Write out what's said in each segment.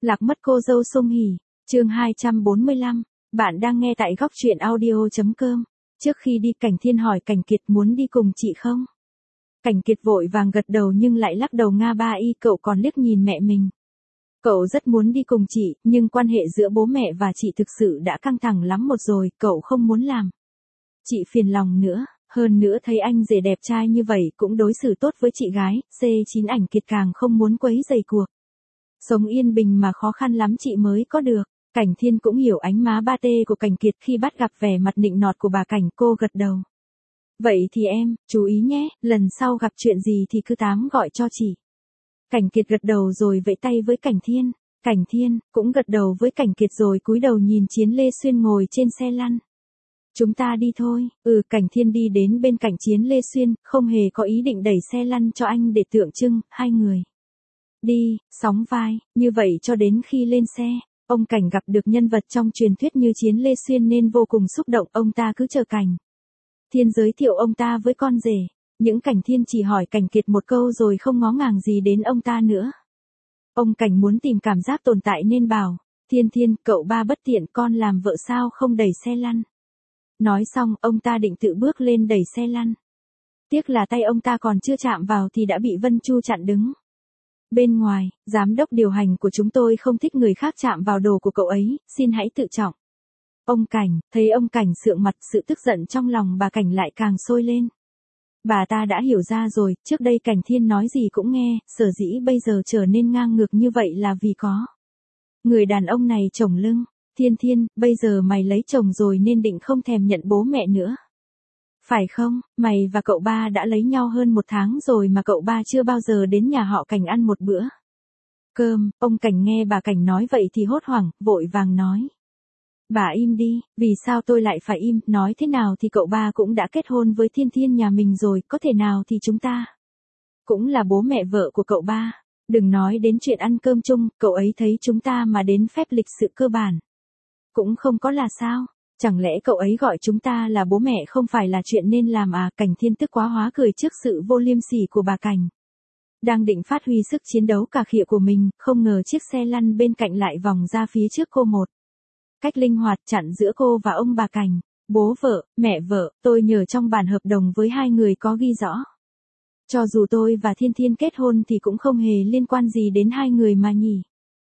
Lạc mất cô dâu Song Hỷ, chương 245, bạn đang nghe tại góc truyện audio.com. Trước khi đi Cảnh Thiên hỏi Cảnh Kiệt muốn đi cùng chị không? Cảnh Kiệt vội vàng gật đầu nhưng lại lắc đầu nga ba y, cậu còn liếc nhìn mẹ mình. Cậu rất muốn đi cùng chị, nhưng quan hệ giữa bố mẹ và chị thực sự đã căng thẳng lắm rồi, cậu không muốn làm chị phiền lòng nữa. Hơn nữa thấy anh rể đẹp trai như vậy cũng đối xử tốt với chị gái, C9 Ảnh Kiệt càng không muốn quấy rầy cuộc sống yên bình mà khó khăn lắm chị mới có được. Cảnh Thiên cũng hiểu ánh má ba tê của Cảnh Kiệt khi bắt gặp vẻ mặt nịnh nọt của bà Cảnh, cô gật đầu. Vậy thì em, chú ý nhé, lần sau gặp chuyện gì thì cứ tám gọi cho chị. Cảnh Kiệt gật đầu rồi vẫy tay với Cảnh Thiên. Cảnh Thiên cũng gật đầu với Cảnh Kiệt rồi cúi đầu nhìn Chiến Lê Xuyên ngồi trên xe lăn. Chúng ta đi thôi. Cảnh Thiên đi đến bên cạnh Chiến Lê Xuyên, không hề có ý định đẩy xe lăn cho anh để tượng trưng, hai người đi, sóng vai, như vậy cho đến khi lên xe. Ông Cảnh gặp được nhân vật trong truyền thuyết như Chiến Lê Xuyên nên vô cùng xúc động, ông ta cứ chờ Cảnh Thiên giới thiệu ông ta với con rể. Những Cảnh Thiên chỉ hỏi Cảnh Kiệt một câu rồi không ngó ngàng gì đến ông ta nữa. Ông Cảnh muốn tìm cảm giác tồn tại nên bảo, Thiên, cậu ba bất tiện, con làm vợ sao không đẩy xe lăn. Nói xong, ông ta định tự bước lên đẩy xe lăn. Tiếc là tay ông ta còn chưa chạm vào thì đã bị Vân Chu chặn đứng. Bên ngoài, giám đốc điều hành của chúng tôi không thích người khác chạm vào đồ của cậu ấy, xin hãy tự trọng. Ông Cảnh, thấy ông Cảnh sượng mặt, sự tức giận trong lòng bà Cảnh lại càng sôi lên. Bà ta đã hiểu ra rồi, trước đây Cảnh Thiên nói gì cũng nghe, sở dĩ bây giờ trở nên ngang ngược như vậy là vì có người đàn ông này chồng lưng. Thiên, bây giờ mày lấy chồng rồi nên định không thèm nhận bố mẹ nữa. Phải không, mày và cậu ba đã lấy nhau hơn 1 tháng rồi mà cậu ba chưa bao giờ đến nhà họ Cảnh ăn một bữa cơm. Ông Cảnh nghe bà Cảnh nói vậy thì hốt hoảng, vội vàng nói. Bà im đi, vì sao tôi lại phải im, nói thế nào thì cậu ba cũng đã kết hôn với Thiên nhà mình rồi, có thể nào thì chúng ta cũng là bố mẹ vợ của cậu ba. Đừng nói đến chuyện ăn cơm chung, cậu ấy thấy chúng ta mà đến phép lịch sự cơ bản cũng không có là sao? Chẳng lẽ cậu ấy gọi chúng ta là bố mẹ không phải là chuyện nên làm à? Cảnh Thiên tức quá hóa cười trước sự vô liêm sỉ của bà Cảnh. Đang định phát huy sức chiến đấu cà khịa của mình, không ngờ chiếc xe lăn bên cạnh lại vòng ra phía trước cô một cách linh hoạt, chặn giữa cô và ông bà Cảnh. Bố vợ, mẹ vợ, tôi nhờ trong bản hợp đồng với hai người có ghi rõ. Cho dù tôi và Thiên kết hôn thì cũng không hề liên quan gì đến hai người mà nhỉ.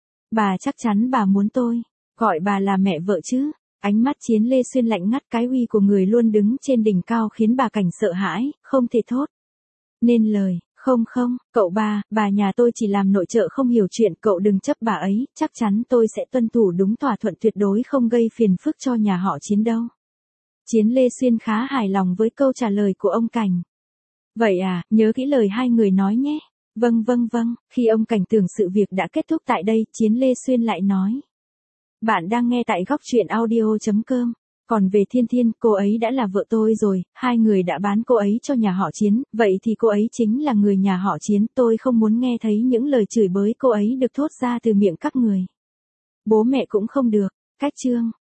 Bà chắc chắn bà muốn tôi gọi bà là mẹ vợ chứ? Ánh mắt Chiến Lê Xuyên lạnh ngắt, cái uy của người luôn đứng trên đỉnh cao khiến bà Cảnh sợ hãi, không thể thốt nên lời. Không, cậu ba, bà nhà tôi chỉ làm nội trợ không hiểu chuyện, cậu đừng chấp bà ấy, chắc chắn tôi sẽ tuân thủ đúng thỏa thuận, tuyệt đối không gây phiền phức cho nhà họ Chiến đâu. Chiến Lê Xuyên khá hài lòng với câu trả lời của ông Cảnh. Vậy à, nhớ kỹ lời hai người nói nhé. Vâng. Khi ông Cảnh tưởng sự việc đã kết thúc tại đây, Chiến Lê Xuyên lại nói. Bạn đang nghe tại góc truyện audio.com. Còn về Thiên, cô ấy đã là vợ tôi rồi, hai người đã bán cô ấy cho nhà họ Chiến, vậy thì cô ấy chính là người nhà họ Chiến, tôi không muốn nghe thấy những lời chửi bới cô ấy được thốt ra từ miệng các người. Bố mẹ cũng không được. Cách chương